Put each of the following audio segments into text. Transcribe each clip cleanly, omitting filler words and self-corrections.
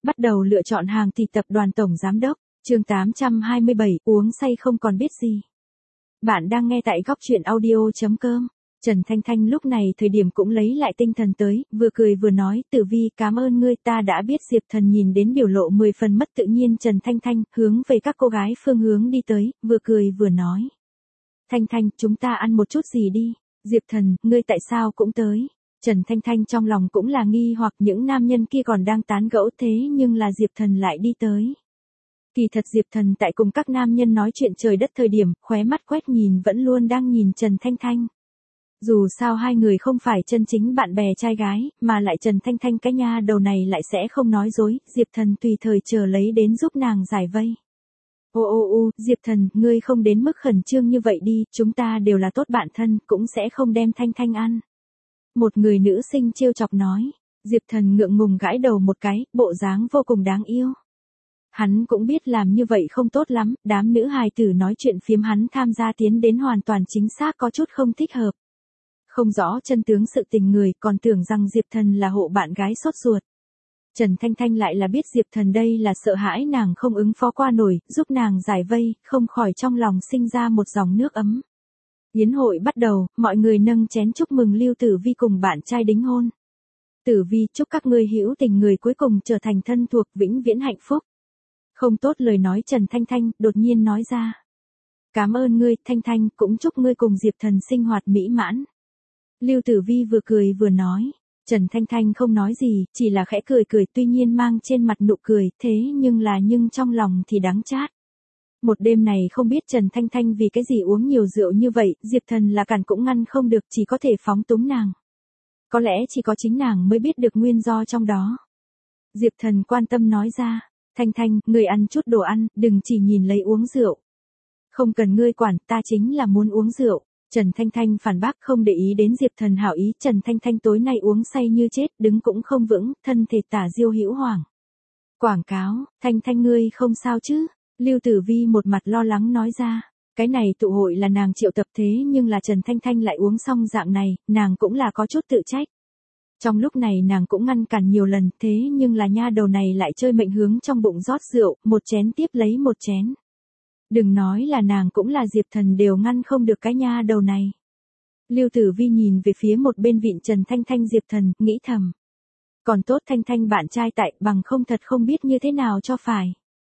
Bắt đầu lựa chọn hàng thì tập đoàn tổng giám đốc, chương 827, uống say không còn biết gì. Bạn đang nghe tại góc truyện audio.com. Trần Thanh Thanh lúc này thời điểm cũng lấy lại tinh thần tới, vừa cười vừa nói, Tử Vi cảm ơn ngươi, ta đã biết. Diệp Thần nhìn đến biểu lộ 10 phần mất tự nhiên Trần Thanh Thanh, hướng về các cô gái phương hướng đi tới, vừa cười vừa nói. Thanh Thanh, chúng ta ăn một chút gì đi. Diệp Thần, ngươi tại sao cũng tới? Trần Thanh Thanh trong lòng cũng là nghi hoặc những nam nhân kia còn đang tán gẫu thế nhưng là Diệp Thần lại đi tới. Kỳ thật Diệp Thần tại cùng các nam nhân nói chuyện trời đất thời điểm, khóe mắt quét nhìn vẫn luôn đang nhìn Trần Thanh Thanh. Dù sao hai người không phải chân chính bạn bè trai gái, mà lại Trần Thanh Thanh cái nha đầu này lại sẽ không nói dối, Diệp Thần tùy thời chờ lấy đến giúp nàng giải vây. Diệp Thần, ngươi không đến mức khẩn trương như vậy đi, chúng ta đều là tốt bạn thân, cũng sẽ không đem Thanh Thanh ăn. Một người nữ sinh trêu chọc nói, Diệp Thần ngượng ngùng gãi đầu một cái, bộ dáng vô cùng đáng yêu. Hắn cũng biết làm như vậy không tốt lắm, đám nữ hài tử nói chuyện phiếm hắn tham gia tiến đến hoàn toàn chính xác có chút không thích hợp. Không rõ chân tướng sự tình người, còn tưởng rằng Diệp Thần là hộ bạn gái sốt ruột. Trần Thanh Thanh lại là biết Diệp Thần đây là sợ hãi nàng không ứng phó qua nổi, giúp nàng giải vây, không khỏi trong lòng sinh ra một dòng nước ấm. Yến hội bắt đầu, mọi người nâng chén chúc mừng Lưu Tử Vi cùng bạn trai đính hôn. Tử Vi, chúc các ngươi hữu tình người cuối cùng trở thành thân thuộc, vĩnh viễn hạnh phúc. Không tốt lời nói Trần Thanh Thanh đột nhiên nói ra. Cảm ơn ngươi, Thanh Thanh, cũng chúc ngươi cùng Diệp Thần sinh hoạt mỹ mãn. Lưu Tử Vi vừa cười vừa nói. Trần Thanh Thanh không nói gì, chỉ là khẽ cười cười, tuy nhiên mang trên mặt nụ cười, thế nhưng trong lòng thì đắng chát. Một đêm này không biết Trần Thanh Thanh vì cái gì uống nhiều rượu như vậy, Diệp Thần là cản cũng ngăn không được, chỉ có thể phóng túng nàng. Có lẽ chỉ có chính nàng mới biết được nguyên do trong đó. Diệp Thần quan tâm nói ra, Thanh Thanh, ngươi ăn chút đồ ăn, đừng chỉ nhìn lấy uống rượu. Không cần ngươi quản, ta chính là muốn uống rượu. Trần Thanh Thanh phản bác không để ý đến Diệp Thần hảo ý, Trần Thanh Thanh tối nay uống say như chết, đứng cũng không vững, thân thể tả diêu hữu hoảng. Quảng cáo, Thanh Thanh ngươi không sao chứ? Lưu Tử Vi một mặt lo lắng nói ra, cái này tụ hội là nàng triệu tập thế nhưng là Trần Thanh Thanh lại uống xong dạng này, nàng cũng là có chút tự trách. Trong lúc này nàng cũng ngăn cản nhiều lần, thế nhưng là nha đầu này lại chơi mệnh hướng trong bụng rót rượu, một chén tiếp lấy một chén. Đừng nói là nàng cũng là Diệp Thần đều ngăn không được cái nha đầu này. Lưu Tử Vi nhìn về phía một bên vịn Trần Thanh Thanh Diệp Thần, nghĩ thầm. Còn tốt Thanh Thanh bạn trai tại, bằng không thật không biết như thế nào cho phải.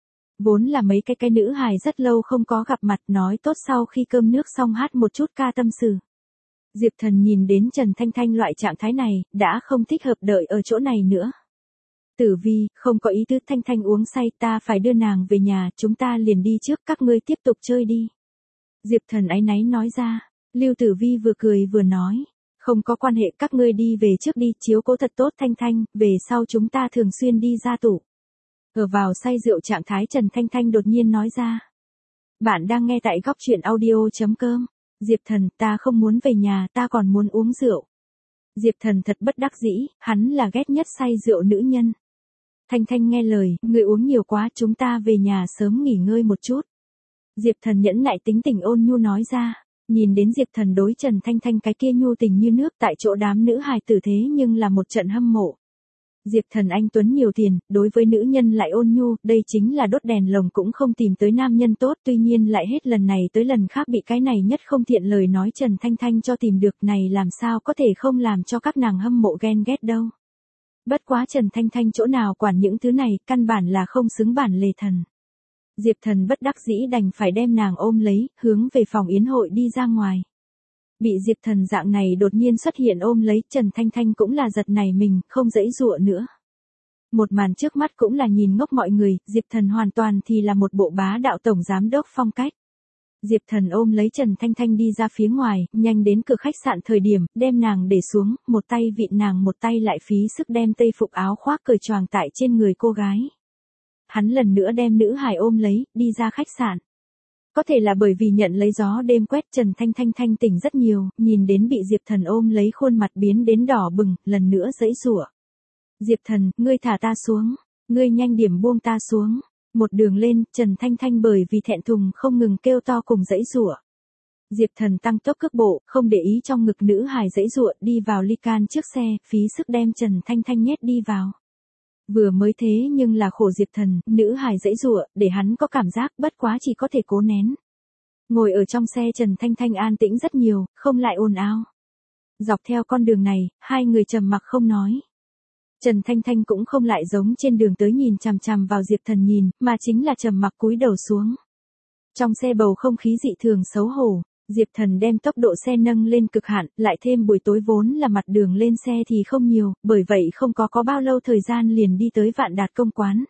Vốn là mấy cái nữ hài rất lâu không có gặp mặt, nói tốt sau khi cơm nước xong hát một chút ca tâm sự. Diệp Thần nhìn đến Trần Thanh Thanh loại trạng thái này, đã không thích hợp đợi ở chỗ này nữa. Tử Vi, không có ý tứ, Thanh Thanh uống say, ta phải đưa nàng về nhà, chúng ta liền đi trước, các ngươi tiếp tục chơi đi. Diệp Thần áy náy nói ra. Lưu Tử Vi vừa cười vừa nói, không có quan hệ, các ngươi đi về trước đi, chiếu cố thật tốt Thanh Thanh, về sau chúng ta thường xuyên đi ra tủ. Ở vào say rượu trạng thái Trần Thanh Thanh đột nhiên nói ra. Bạn đang nghe tại góc truyện audio.com. Diệp Thần, ta không muốn về nhà, ta còn muốn uống rượu. Diệp Thần thật bất đắc dĩ, hắn là ghét nhất say rượu nữ nhân. Thanh Thanh nghe lời, người uống nhiều quá, chúng ta về nhà sớm nghỉ ngơi một chút. Diệp Thần nhẫn nại tính tình ôn nhu nói ra, nhìn đến Diệp Thần đối Trần Thanh Thanh cái kia nhu tình như nước tại chỗ đám nữ hài tử thế nhưng là một trận hâm mộ. Diệp Thần anh tuấn nhiều tiền, đối với nữ nhân lại ôn nhu, đây chính là đốt đèn lồng cũng không tìm tới nam nhân tốt, tuy nhiên lại hết lần này tới lần khác bị cái này nhất không thiện lời nói Trần Thanh Thanh cho tìm được, này làm sao có thể không làm cho các nàng hâm mộ ghen ghét đâu. Bất quá Trần Thanh Thanh chỗ nào quản những thứ này, căn bản là không xứng bản lề thần. Diệp Thần bất đắc dĩ đành phải đem nàng ôm lấy, hướng về phòng yến hội đi ra ngoài. Bị Diệp Thần dạng này đột nhiên xuất hiện ôm lấy, Trần Thanh Thanh cũng là giật nảy mình, không dãy dụa nữa. Một màn trước mắt cũng là nhìn ngốc mọi người, Diệp Thần hoàn toàn thì là một bộ bá đạo tổng giám đốc phong cách. Diệp Thần ôm lấy Trần Thanh Thanh đi ra phía ngoài, nhanh đến cửa khách sạn thời điểm, đem nàng để xuống, một tay vịn nàng một tay lại phí sức đem tây phục áo khoác cởi choàng tại trên người cô gái. Hắn lần nữa đem nữ hài ôm lấy, đi ra khách sạn. Có thể là bởi vì nhận lấy gió đêm quét Trần Thanh Thanh thanh tỉnh rất nhiều, nhìn đến bị Diệp Thần ôm lấy khuôn mặt biến đến đỏ bừng, lần nữa giãy giụa. Diệp Thần, ngươi thả ta xuống, ngươi nhanh điểm buông ta xuống. Một đường lên, Trần Thanh Thanh bởi vì thẹn thùng không ngừng kêu to cùng giãy giụa. Diệp Thần tăng tốc cước bộ, không để ý trong ngực nữ hài giãy giụa, đi vào ly can trước xe, phí sức đem Trần Thanh Thanh nhét đi vào. Vừa mới thế nhưng là khổ Diệp Thần, nữ hài giãy giụa, để hắn có cảm giác bất quá chỉ có thể cố nén. Ngồi ở trong xe Trần Thanh Thanh an tĩnh rất nhiều, không lại ồn ào. Dọc theo con đường này, hai người trầm mặc không nói. Trần Thanh Thanh cũng không lại giống trên đường tới nhìn chằm chằm vào Diệp Thần nhìn, mà chính là trầm mặc cúi đầu xuống. Trong xe bầu không khí dị thường xấu hổ, Diệp Thần đem tốc độ xe nâng lên cực hạn, lại thêm buổi tối vốn là mặt đường lên xe thì không nhiều, bởi vậy không có bao lâu thời gian liền đi tới Vạn Đạt công quán.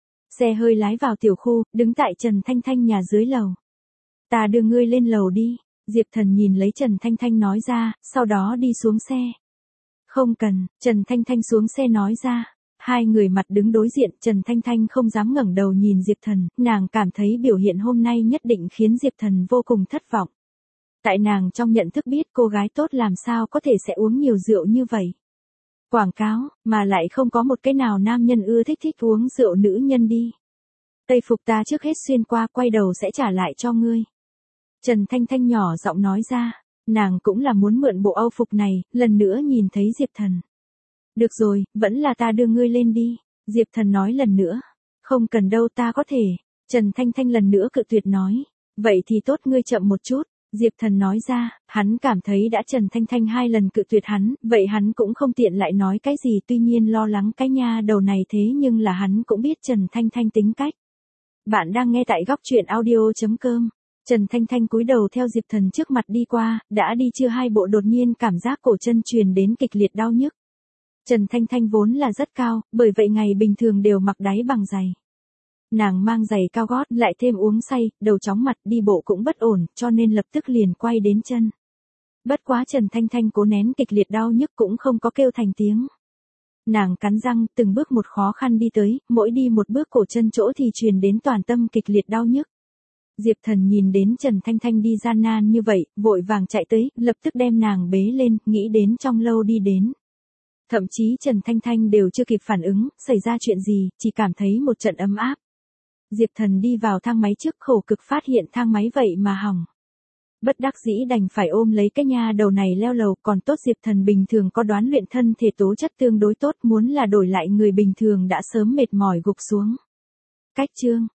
Xe hơi lái vào tiểu khu, đứng tại Trần Thanh Thanh nhà dưới lầu. Ta đưa ngươi lên lầu đi, Diệp Thần nhìn lấy Trần Thanh Thanh nói ra, sau đó đi xuống xe. Không cần, Trần Thanh Thanh xuống xe nói ra. Hai người mặt đứng đối diện, Trần Thanh Thanh không dám ngẩng đầu nhìn Diệp Thần, nàng cảm thấy biểu hiện hôm nay nhất định khiến Diệp Thần vô cùng thất vọng. Tại nàng trong nhận thức biết cô gái tốt làm sao có thể sẽ uống nhiều rượu như vậy. Quảng cáo, mà lại không có một cái nào nam nhân ưa thích uống rượu nữ nhân đi. Tây phục ta trước hết xuyên qua, quay đầu sẽ trả lại cho ngươi. Trần Thanh Thanh nhỏ giọng nói ra, nàng cũng là muốn mượn bộ âu phục này, lần nữa nhìn thấy Diệp Thần. Được rồi, vẫn là ta đưa ngươi lên đi, Diệp Thần nói lần nữa. Không cần đâu, ta có thể. Trần Thanh Thanh lần nữa cự tuyệt nói. Vậy thì tốt, ngươi chậm một chút. Diệp Thần nói ra, hắn cảm thấy đã Trần Thanh Thanh hai lần cự tuyệt hắn, vậy hắn cũng không tiện lại nói cái gì, tuy nhiên lo lắng cái nha đầu này, thế nhưng là hắn cũng biết Trần Thanh Thanh tính cách. Bạn đang nghe tại góc truyện audio.com. Trần Thanh Thanh cúi đầu theo Diệp Thần trước mặt đi qua, đã đi chưa hai bộ đột nhiên cảm giác cổ chân truyền đến kịch liệt đau nhức. Trần Thanh Thanh vốn là rất cao, bởi vậy ngày bình thường đều mặc đáy bằng giày. Nàng mang giày cao gót, lại thêm uống say, đầu chóng mặt, đi bộ cũng bất ổn, cho nên lập tức liền quay đến chân. Bất quá Trần Thanh Thanh cố nén kịch liệt đau nhức cũng không có kêu thành tiếng. Nàng cắn răng, từng bước một khó khăn đi tới, mỗi đi một bước cổ chân chỗ thì truyền đến toàn tâm kịch liệt đau nhức. Diệp Thần nhìn đến Trần Thanh Thanh đi gian nan như vậy, vội vàng chạy tới, lập tức đem nàng bế lên, nghĩ đến trong lâu đi đến. Thậm chí Trần Thanh Thanh đều chưa kịp phản ứng, xảy ra chuyện gì, chỉ cảm thấy một trận ấm áp. Diệp Thần đi vào thang máy trước, khổ cực phát hiện thang máy vậy mà hỏng. Bất đắc dĩ đành phải ôm lấy cái nha đầu này leo lầu, còn tốt Diệp Thần bình thường có đoán luyện thân thể tố chất tương đối tốt, muốn là đổi lại người bình thường đã sớm mệt mỏi gục xuống. Cách chương